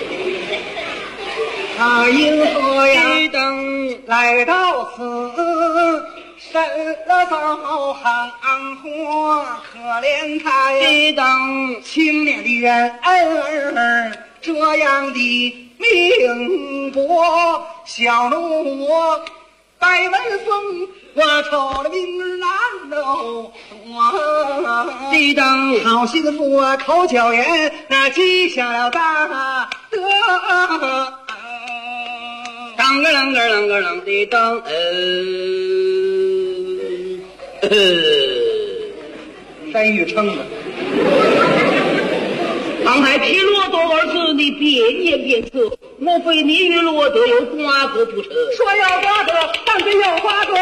是。银河呀，等来到此，深了遭行活，可怜他呀，等青年的人儿这样的命薄，小奴我百文风。我瞅了名儿难喽，我等好心腹我口角言，那记下了大德，当个啷个啷个啷的当，山芋撑的。刚才提骆驼二字，你别念别色，莫非你与骆驼有瓜葛不成？说要瓜葛，当真有瓜葛。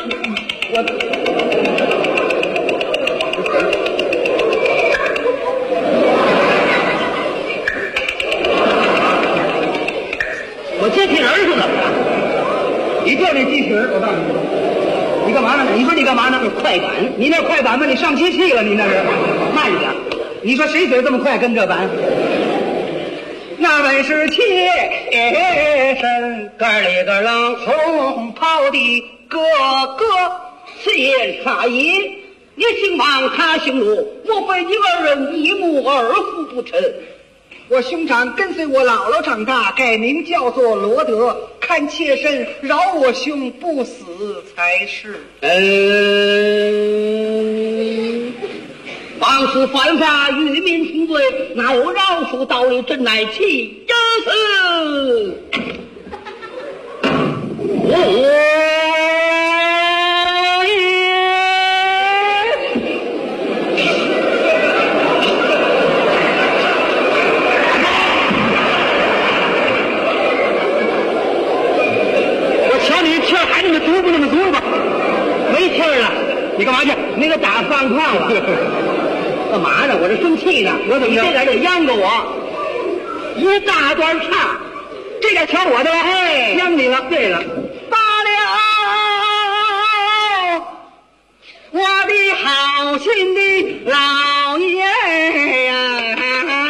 我接替人似的，你这机器人，我告诉你，你干嘛呢？你说你干嘛呢？快板，你那快板吧，你上机器了，你那是慢着。你说谁嘴这么快跟这板？那本是切身个里个冷红袍的哥哥，谢差爷，你姓王，他姓陆，莫非你二人一母二父不成？我兄长跟随我姥姥长大，改名叫做罗德，看妾身饶我兄不死才是。王氏犯法与民同罪，哪有饶恕道理？真乃其有此。我瞧你气儿还那么足不那么足吧？没气儿了，你干嘛去？那个打饭框了。干嘛呢？我这生气呢！我怎么这点就央着我？一大段唱，这点瞧我的了，哎，央你了。对了，罢了，我的好心的老爷呀！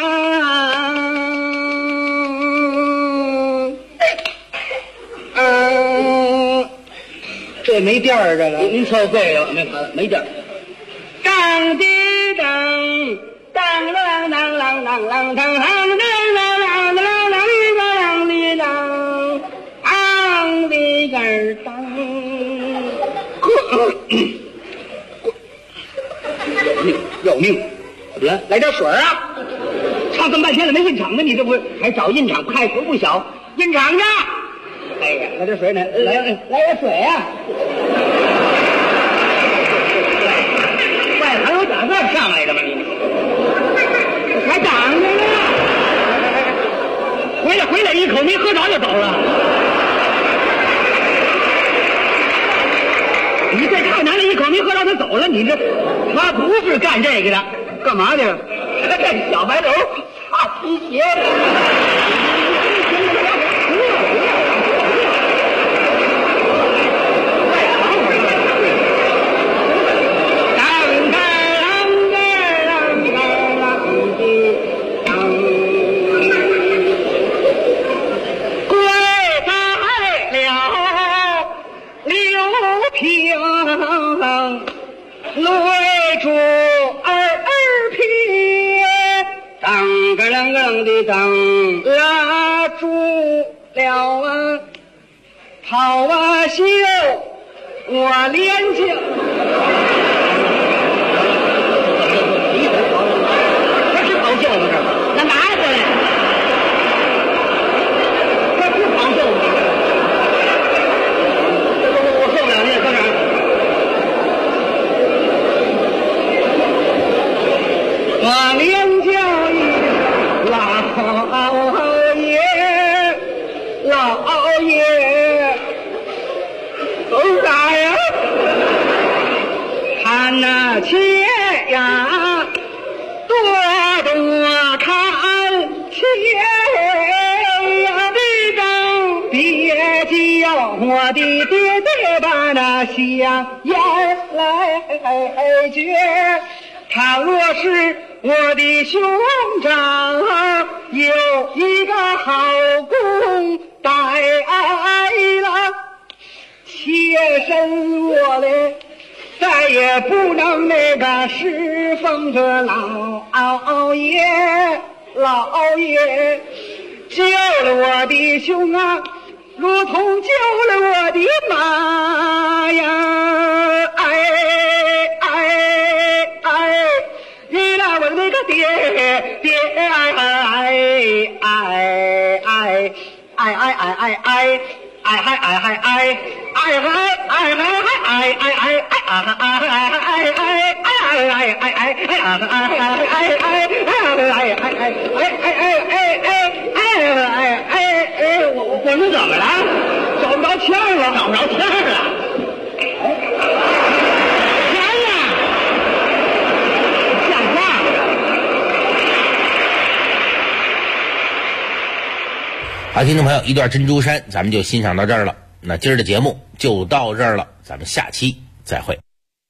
这没调儿，这个您凑对了，没调儿。当的当，当啷啷啷啷啷当，当啷啷啷啷啷啷当，当的个当。要命！来点水啊！唱这么半天了没印场呢，你这不还找印场？派头不小，印场去！哎呀，来点水呢，来点水啊！还有打算上来的吗？你还挡着呢！回来一口没喝着就走了。你这太难了，一口没喝着他走了。你这他不是干这个的，干嘛的？干小白楼擦皮鞋。当拉住了啊，好啊秀，我连着。这是跑秀吗？这那拿着来，这是跑秀吗？我受不了，你也搁哪儿？我连教育。老爷，老爷。 且呀，多多看且呀，你都别叫我的爹爹把那香烟来绝。倘若是我的兄长有一个好公带了，妾身我嘞再也不能那个侍奉着老爷，救了我的兄啊，如同救了我的妈呀！你那我的那个爹，我们怎么了？找不着天了，找不着天了。天哪！像话吗？ 好，听众朋友，一段《珍珠山》咱们就欣赏到这儿了。那今儿的节目就到这儿了，咱们下期再会。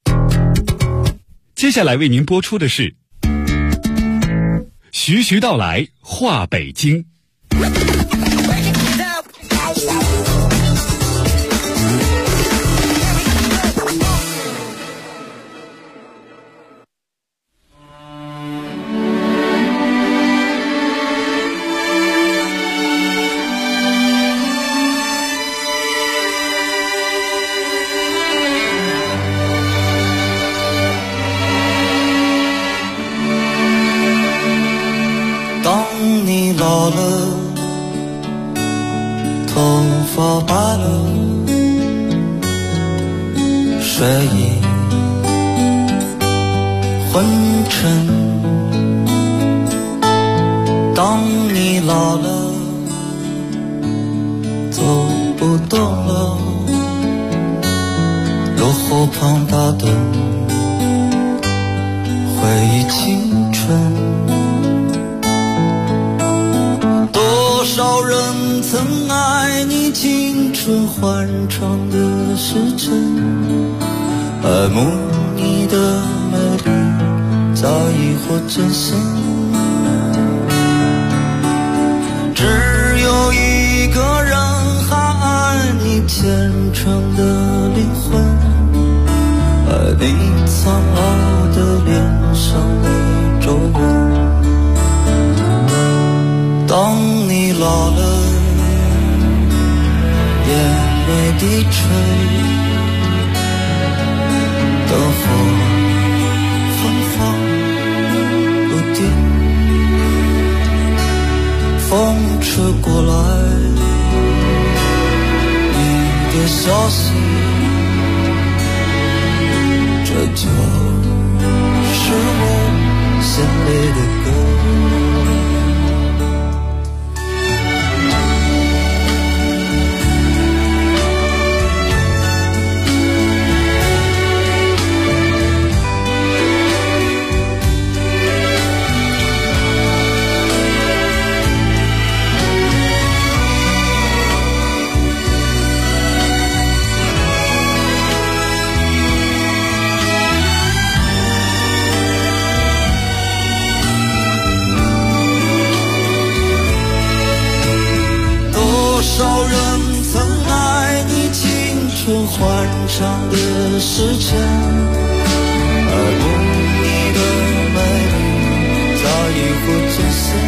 接下来为您播出的是徐徐道来话北京。 老了，头发白了，睡意昏沉。当你老了，走不动了，落后旁打盹，回忆青春。多少人曾爱你青春欢畅的时辰，爱慕你的美丽早已或真身。只有一个人还爱你虔诚的灵魂，爱你苍老的脸上的皱纹。当你老了，眼眉低垂，灯火芬芳不定，风吹过来，你的消息，这就是我心里的歌。欢畅的时辰，爱慕你的美丽早已不真实。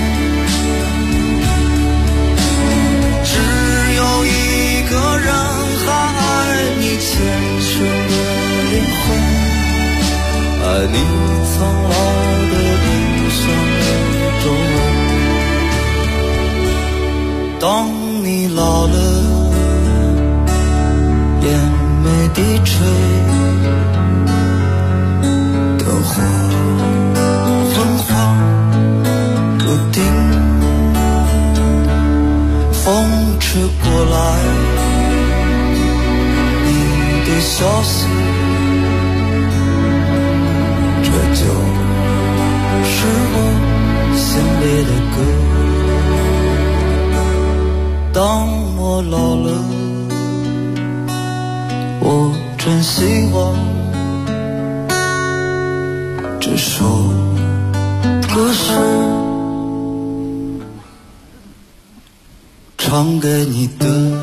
只有一个人还爱你虔诚的灵魂，爱你苍老的脸上的皱纹。当你老了，眼眉低垂， 点希望，这首歌是唱给你的。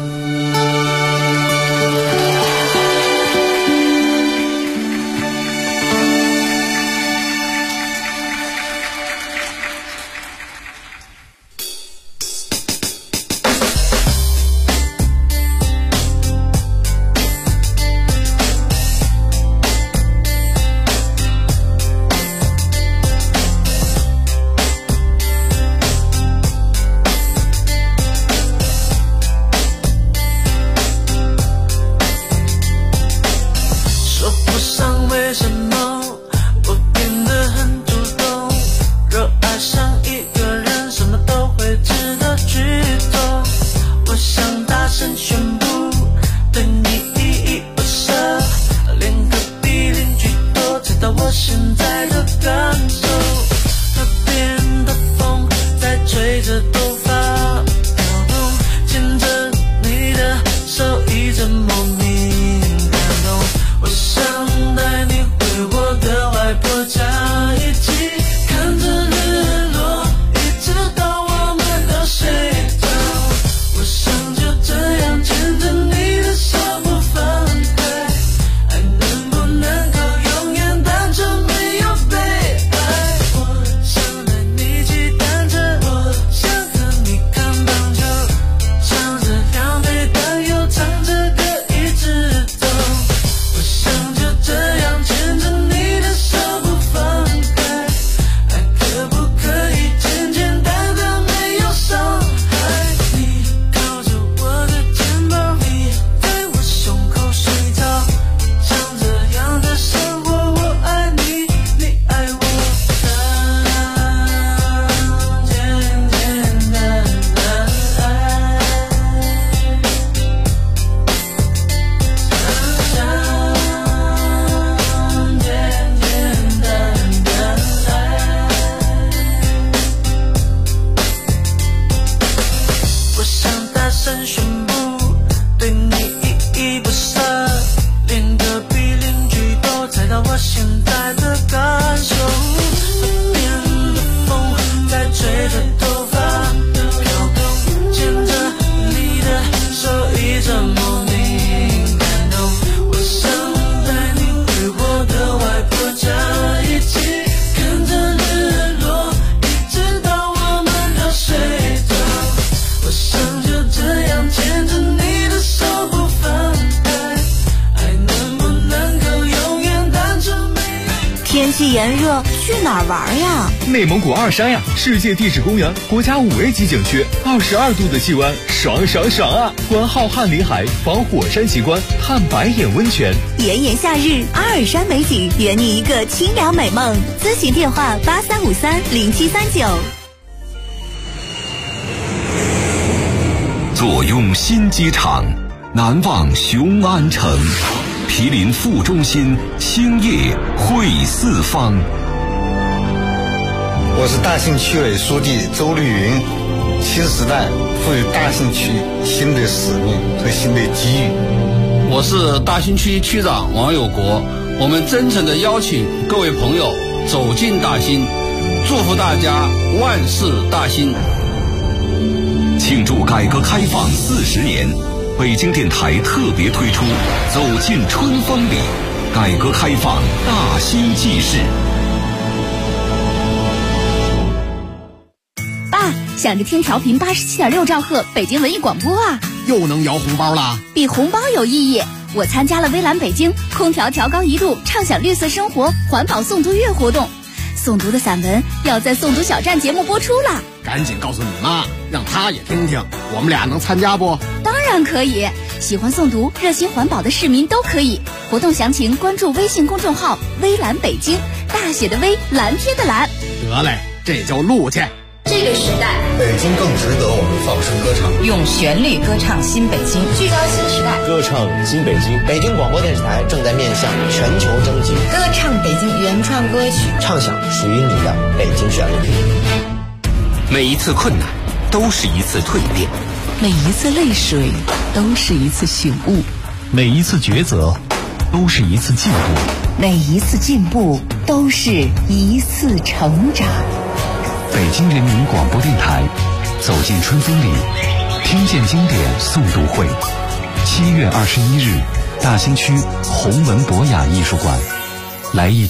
天气炎热，去哪儿玩呀？ 内蒙古二山呀，世界地质公园，国家5A级景区，22度的气温，爽爽爽啊！观浩瀚林海，访火山奇观，探白眼温泉。 炎炎夏日，阿尔山美景，圆你一个清凉美梦。咨询电话83530739。 坐拥新机场，难忘雄安城。毗邻副中心，兴业汇四方。 我是大兴区委书记周绿云。新时代赋予大兴区新的使命和新的机遇。 我是大兴区区长王有国。我们真诚地邀请各位朋友走进大兴，祝福大家万事大兴。 庆祝改革开放40年。北京电台特别推出《走进春风里》，改革开放大兴纪事。 爸，想着听调频87.6兆赫北京文艺广播啊！ 又能摇红包啦？ 比红包有意义。我参加了微蓝北京空调调高1度，畅享绿色生活环保诵读月活动。诵读的散文要在诵读小站节目播出了， 赶紧告诉你妈，让她也听听。我们俩能参加不？ 当然可以，喜欢诵读、热心环保的市民都可以。活动详情关注微信公众号“微蓝北京”，大写的微，蓝天的蓝。 得嘞，这就录去。 这个时代， 北京更值得我们放声歌唱， 用旋律歌唱新北京， 聚焦新时代， 歌唱新北京。北京广播电视台正在面向全球征集， 歌唱北京原创歌曲， 唱响属于你的北京旋律。 每一次困难都是一次蜕变， 每一次泪水都是一次醒悟， 每一次抉择都是一次进步， 每一次进步都是一次成长。 北京人民广播电台，走进春风里，听见经典诵读会，7月21日，大兴区弘文博雅艺术馆，来一